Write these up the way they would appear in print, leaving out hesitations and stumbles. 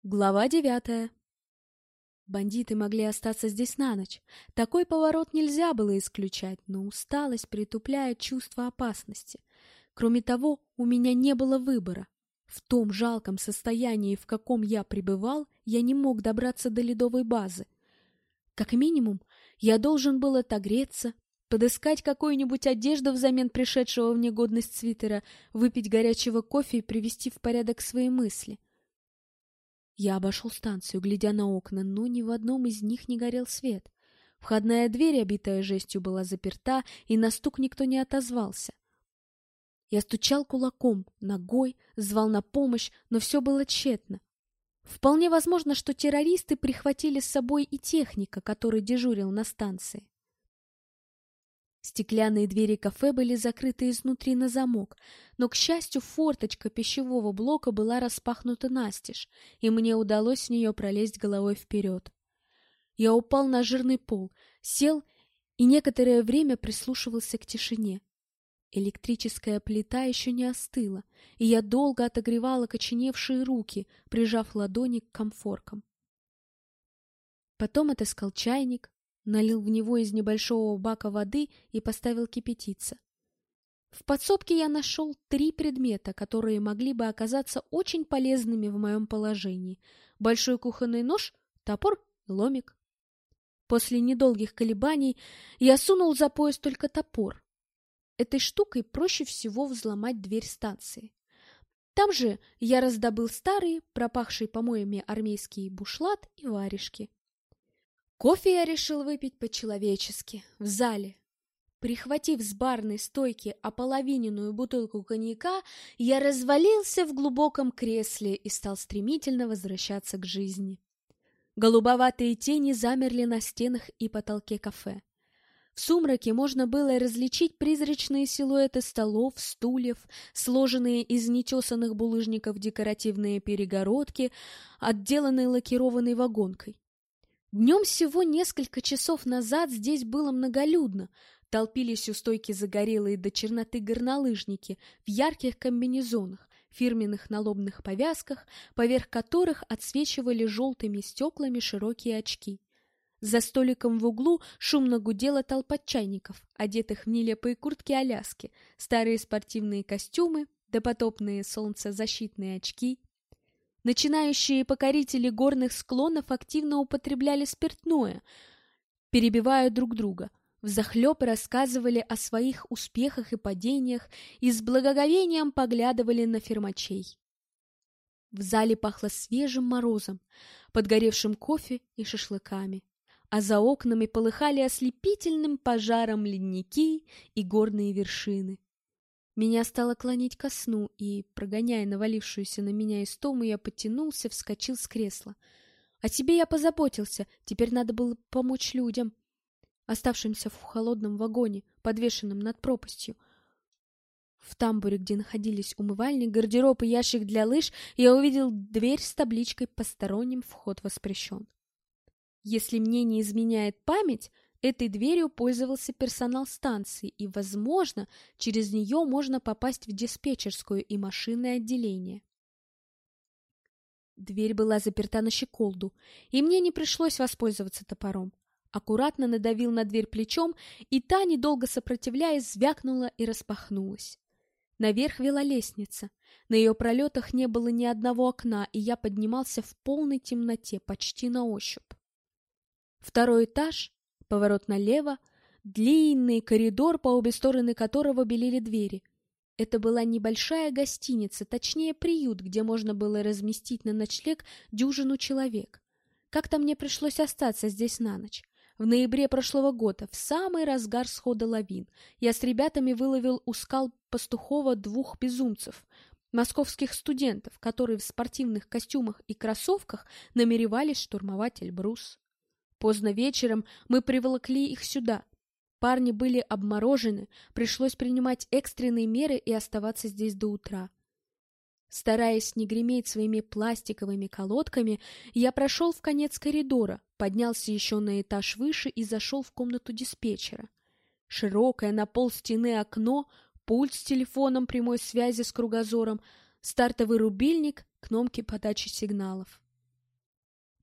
Глава 9. Бандиты могли остаться здесь на ночь. Такой поворот нельзя было исключать, но усталость притупляет чувство опасности. Кроме того, у меня не было выбора. В том жалком состоянии, в каком я пребывал, я не мог добраться до ледовой базы. Как минимум, я должен был отогреться, подыскать какую-нибудь одежду взамен пришедшего в негодность свитера, выпить горячего кофе и привести в порядок свои мысли. Я обошел станцию, глядя на окна, но ни в одном из них не горел свет. Входная дверь, обитая жестью, была заперта, и на стук никто не отозвался. Я стучал кулаком, ногой, звал на помощь, но все было тщетно. Вполне возможно, что террористы прихватили с собой и техника, который дежурил на станции. Стеклянные двери кафе были закрыты изнутри на замок, но, к счастью, форточка пищевого блока была распахнута настежь, и мне удалось в нее пролезть головой вперед. Я упал на жирный пол, сел и некоторое время прислушивался к тишине. Электрическая плита еще не остыла, и я долго отогревал окоченевшие руки, прижав ладони к комфоркам. Потом отыскал чайник, налил в него из небольшого бака воды и поставил кипятиться. В подсобке я нашел 3 предмета, которые могли бы оказаться очень полезными в моем положении: большой кухонный нож, топор и ломик. После недолгих колебаний я сунул за пояс только топор. Этой штукой проще всего взломать дверь станции. Там же я раздобыл старый, пропахший помоями армейский бушлат и варежки. Кофе я решил выпить по-человечески, в зале. Прихватив с барной стойки ополовиненную бутылку коньяка, я развалился в глубоком кресле и стал стремительно возвращаться к жизни. Голубоватые тени замерли на стенах и потолке кафе. В сумраке можно было различить призрачные силуэты столов, стульев, сложенные из нетесанных булыжников декоративные перегородки, отделанные лакированной вагонкой. Днем всего несколько часов назад здесь было многолюдно. Толпились у стойки загорелые до черноты горнолыжники в ярких комбинезонах, фирменных налобных повязках, поверх которых отсвечивали желтыми стеклами широкие очки. За столиком в углу шумно гудела толпа чайников, одетых в нелепые куртки-аляски, старые спортивные костюмы, допотопные солнцезащитные очки. Начинающие покорители горных склонов активно употребляли спиртное, перебивая друг друга, взахлеб рассказывали о своих успехах и падениях и с благоговением поглядывали на фермачей. В зале пахло свежим морозом, подгоревшим кофе и шашлыками, а за окнами полыхали ослепительным пожаром ледники и горные вершины. Меня стало клонить ко сну, и, прогоняя навалившуюся на меня истому, я подтянулся, вскочил с кресла. О себе я позаботился, теперь надо было помочь людям, оставшимся в холодном вагоне, подвешенном над пропастью. В тамбуре, где находились умывальник, гардероб и ящик для лыж, я увидел дверь с табличкой «Посторонним вход воспрещен». Если мне не изменяет память, этой дверью пользовался персонал станции, и, возможно, через нее можно попасть в диспетчерскую и машинное отделение. Дверь была заперта на щеколду, и мне не пришлось воспользоваться топором. Аккуратно надавил на дверь плечом, и та, недолго сопротивляясь, звякнула и распахнулась. Наверх вела лестница. На ее пролетах не было ни одного окна, и я поднимался в полной темноте, почти на ощупь. 2-й этаж, поворот налево, длинный коридор, по обе стороны которого белели двери. Это была небольшая гостиница, точнее приют, где можно было разместить на ночлег дюжину человек. Как-то мне пришлось остаться здесь на ночь. В ноябре прошлого года, в самый разгар схода лавин, я с ребятами выловил у скал Пастухова 2 безумцев, московских студентов, которые в спортивных костюмах и кроссовках намеревались штурмовать Эльбрус. Поздно вечером мы приволокли их сюда. Парни были обморожены, пришлось принимать экстренные меры и оставаться здесь до утра. Стараясь не греметь своими пластиковыми колодками, я прошел в конец коридора, поднялся еще на этаж выше и зашел в комнату диспетчера. Широкое на пол стены окно, пульт с телефоном прямой связи с кругозором, стартовый рубильник, кнопки подачи сигналов.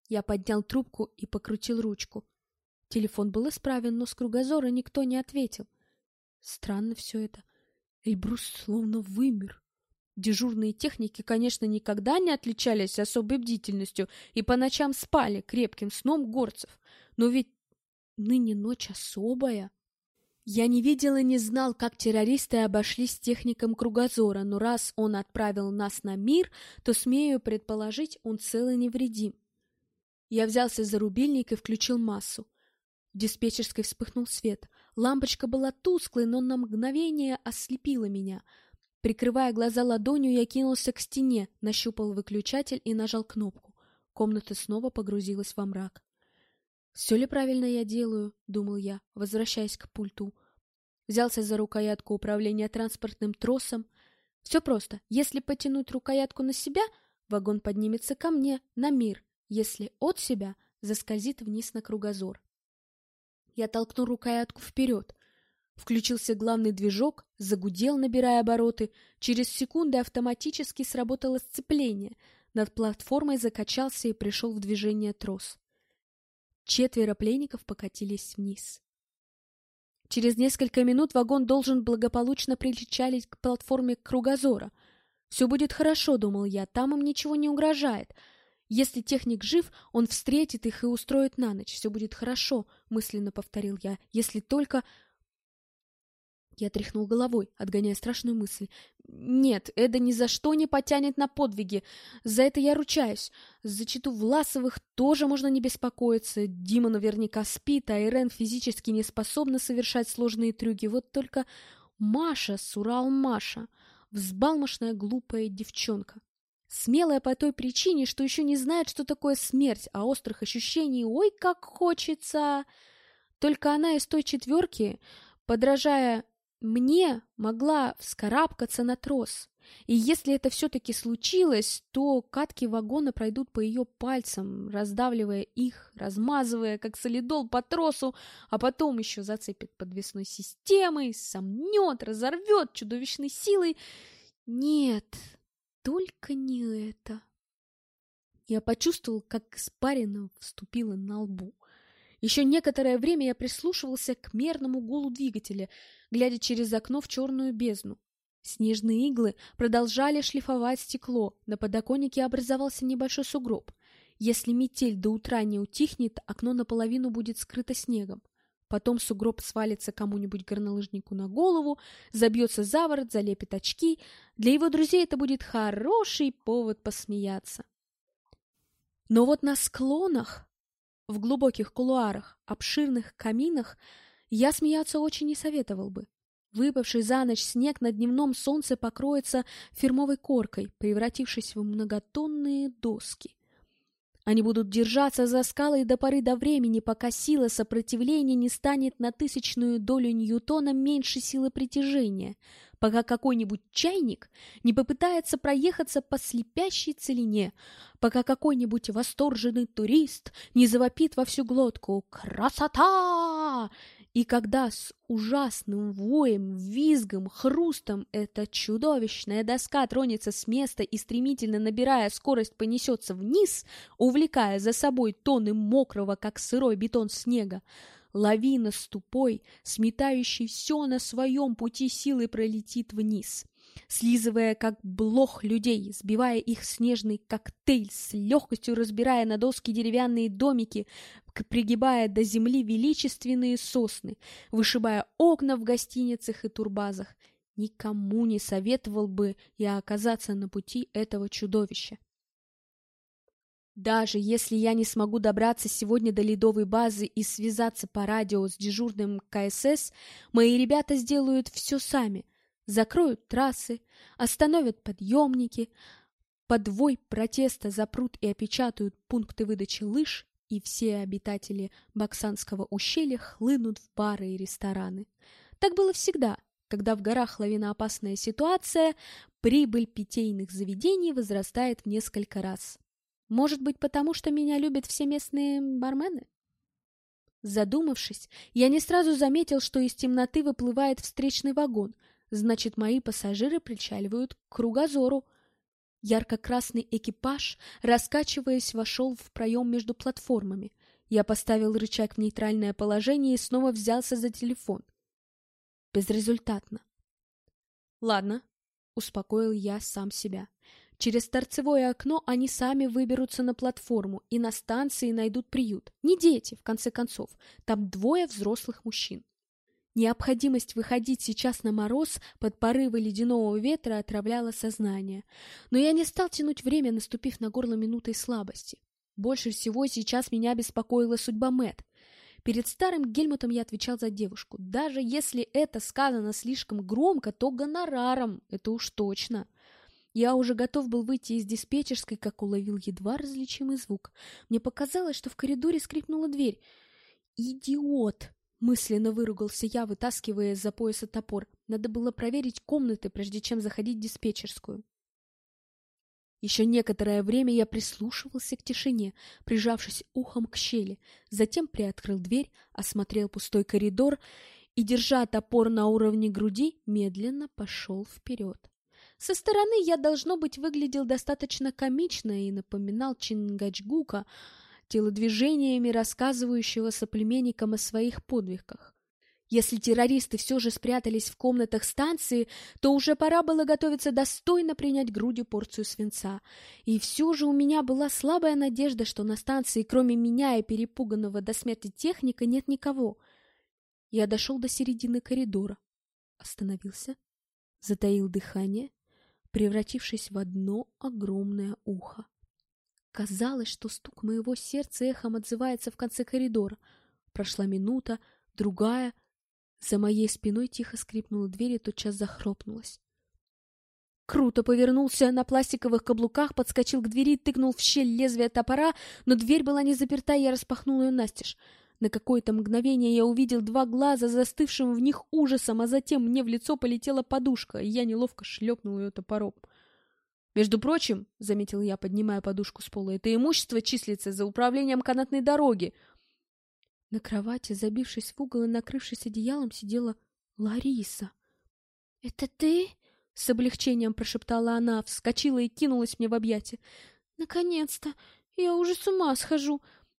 Я поднял трубку и покрутил ручку. Телефон был исправен, но с кругозора никто не ответил. Странно все это. Эльбрус словно вымер. Дежурные техники, конечно, никогда не отличались особой бдительностью и по ночам спали крепким сном горцев. Но ведь ныне ночь особая. Я не видел и не знал, как террористы обошлись с техником кругозора, но раз он отправил нас на мир, то, смею предположить, он цел и невредим. Я взялся за рубильник и включил массу. В диспетчерской вспыхнул свет. Лампочка была тусклой, но на мгновение ослепила меня. Прикрывая глаза ладонью, я кинулся к стене, нащупал выключатель и нажал кнопку. Комната снова погрузилась во мрак. «Все ли правильно я делаю?» — думал я, возвращаясь к пульту. Взялся за рукоятку управления транспортным тросом. Все просто. Если потянуть рукоятку на себя, вагон поднимется ко мне, на мир. Если от себя, заскользит вниз на кругозор. Я толкнул рукоятку вперед. Включился главный движок, загудел, набирая обороты. Через секунды автоматически сработало сцепление. Над платформой закачался и пришел в движение трос. 4 пленников покатились вниз. Через несколько минут вагон должен благополучно причалить к платформе кругозора. «Все будет хорошо», — думал я, — «там им ничего не угрожает. Если техник жив, он встретит их и устроит на ночь. Все будет хорошо», — мысленно повторил я, — «если только...» Я тряхнул головой, отгоняя страшную мысль. Нет, Эда ни за что не потянет на подвиги. За это я ручаюсь. За читу Власовых тоже можно не беспокоиться. Дима наверняка спит, а Ирен физически не способна совершать сложные трюки. Вот только Маша, Сурал-Маша, взбалмошная глупая девчонка. Смелая по той причине, что еще не знает, что такое смерть, а острых ощущений ой как хочется. Только она из той 4, подражая мне, могла вскарабкаться на трос. И если это все-таки случилось, то катки вагона пройдут по ее пальцам, раздавливая их, размазывая, как солидол по тросу, а потом еще зацепит подвесной системой, сомнет, разорвет чудовищной силой. Нет, только не это. Я почувствовал, как испарина вступила на лбу. Еще некоторое время я прислушивался к мерному гулу двигателя, глядя через окно в черную бездну. Снежные иглы продолжали шлифовать стекло, на подоконнике образовался небольшой сугроб. Если метель до утра не утихнет, окно наполовину будет скрыто снегом. Потом сугроб свалится кому-нибудь горнолыжнику на голову, забьется за ворот, залепит очки. Для его друзей это будет хороший повод посмеяться. Но вот на склонах, в глубоких кулуарах, обширных каминах, я смеяться очень не советовал бы. Выпавший за ночь снег на дневном солнце покроется фирмовой коркой, превратившись в многотонные доски. Они будут держаться за скалой до поры до времени, пока сила сопротивления не станет на 1000-ю долю ньютона меньше силы притяжения, пока какой-нибудь чайник не попытается проехаться по слепящей целине, пока какой-нибудь восторженный турист не завопит во всю глотку «Красота!». И когда с ужасным воем, визгом, хрустом эта чудовищная доска тронется с места и, стремительно набирая скорость, понесется вниз, увлекая за собой тонны мокрого, как сырой бетон снега, лавина с тупой, сметающей все на своем пути силой пролетит вниз, слизывая, как блох людей, сбивая их в снежный коктейль, с легкостью разбирая на доски деревянные домики, пригибая до земли величественные сосны, вышибая окна в гостиницах и турбазах. Никому не советовал бы я оказаться на пути этого чудовища. Даже если я не смогу добраться сегодня до ледовой базы и связаться по радио с дежурным КСС, мои ребята сделают все сами. Закроют трассы, остановят подъемники, под вой протеста запрут и опечатают пункты выдачи лыж, и все обитатели Баксанского ущелья хлынут в бары и рестораны. Так было всегда, когда в горах лавиноопасная ситуация, прибыль питейных заведений возрастает в несколько раз. Может быть, потому что меня любят все местные бармены? Задумавшись, я не сразу заметил, что из темноты выплывает встречный вагон. Значит, мои пассажиры причаливают к кругозору. Ярко-красный экипаж, раскачиваясь, вошел в проем между платформами. Я поставил рычаг в нейтральное положение и снова взялся за телефон. Безрезультатно. Ладно, успокоил я сам себя. Через торцевое окно они сами выберутся на платформу и на станции найдут приют. Не дети, в конце концов. Там 2 взрослых мужчин. Необходимость выходить сейчас на мороз под порывы ледяного ветра отравляла сознание. Но я не стал тянуть время, наступив на горло минутой слабости. Больше всего сейчас меня беспокоила судьба Мэтт. Перед старым Гельмутом я отвечал за девушку. Даже если это сказано слишком громко, то гонораром, это уж точно. Я уже готов был выйти из диспетчерской, как уловил едва различимый звук. Мне показалось, что в коридоре скрипнула дверь. «Идиот!» — мысленно выругался я, вытаскивая из-за пояса топор. Надо было проверить комнаты, прежде чем заходить в диспетчерскую. Еще некоторое время я прислушивался к тишине, прижавшись ухом к щели, затем приоткрыл дверь, осмотрел пустой коридор и, держа топор на уровне груди, медленно пошел вперед. Со стороны я, должно быть, выглядел достаточно комично и напоминал Чингачгука, телодвижениями рассказывающего соплеменникам о своих подвигах. Если террористы все же спрятались в комнатах станции, то уже пора было готовиться достойно принять грудью порцию свинца. И все же у меня была слабая надежда, что на станции, кроме меня и перепуганного до смерти техника, нет никого. Я дошел до середины коридора, остановился, затаил дыхание, превратившись в одно огромное ухо. Казалось, что стук моего сердца эхом отзывается в конце коридора. Прошла минута, другая. За моей спиной тихо скрипнула дверь и тотчас захлопнулась. Круто повернулся на пластиковых каблуках, подскочил к двери, тыкнул в щель лезвие топора, но дверь была не заперта, и я распахнул ее настежь. На какое-то мгновение я увидел 2 глаза, застывшим в них ужасом, а затем мне в лицо полетела подушка, и я неловко шлепнул ее топором. «Между прочим, — заметил я, поднимая подушку с пола, — это имущество числится за управлением канатной дороги». На кровати, забившись в угол и накрывшись одеялом, сидела Лариса. «Это ты?» — с облегчением прошептала она, вскочила и кинулась мне в объятия. «Наконец-то! Я уже с ума схожу!»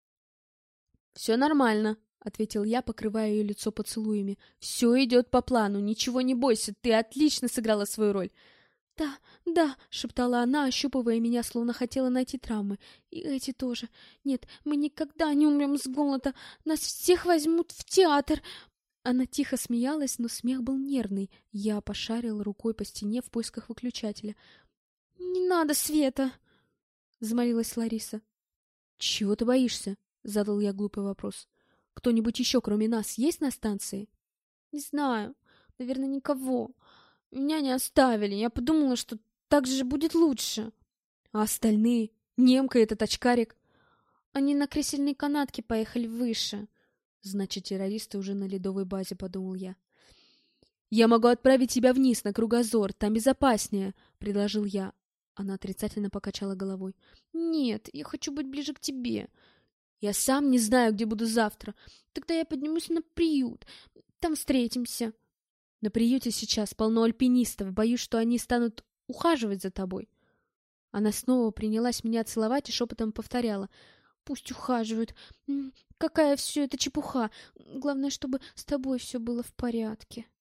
«Все нормально», — ответил я, покрывая ее лицо поцелуями. «Все идет по плану, ничего не бойся, ты отлично сыграла свою роль». «Да, да», — шептала она, ощупывая меня, словно хотела найти травмы. «И эти тоже. Нет, мы никогда не умрем с голода. Нас всех возьмут в театр». Она тихо смеялась, но смех был нервный. Я пошарил рукой по стене в поисках выключателя. «Не надо света!» — взмолилась Лариса. «Чего ты боишься?» — задал я глупый вопрос. «Кто-нибудь еще, кроме нас, есть на станции?» «Не знаю. Наверное, никого. Меня не оставили. Я подумала, что так же будет лучше». «А остальные? Немка и этот очкарик?» «Они на кресельной канатке поехали выше». «Значит, террористы уже на ледовой базе», — подумал я. «Я могу отправить тебя вниз, на кругозор. Там безопаснее», — предложил я. Она отрицательно покачала головой. «Нет, я хочу быть ближе к тебе». «Я сам не знаю, где буду завтра. Тогда я поднимусь на приют. Там встретимся». «На приюте сейчас полно альпинистов. Боюсь, что они станут ухаживать за тобой». Она снова принялась меня целовать и шепотом повторяла. «Пусть ухаживают. Какая все это чепуха. Главное, чтобы с тобой все было в порядке».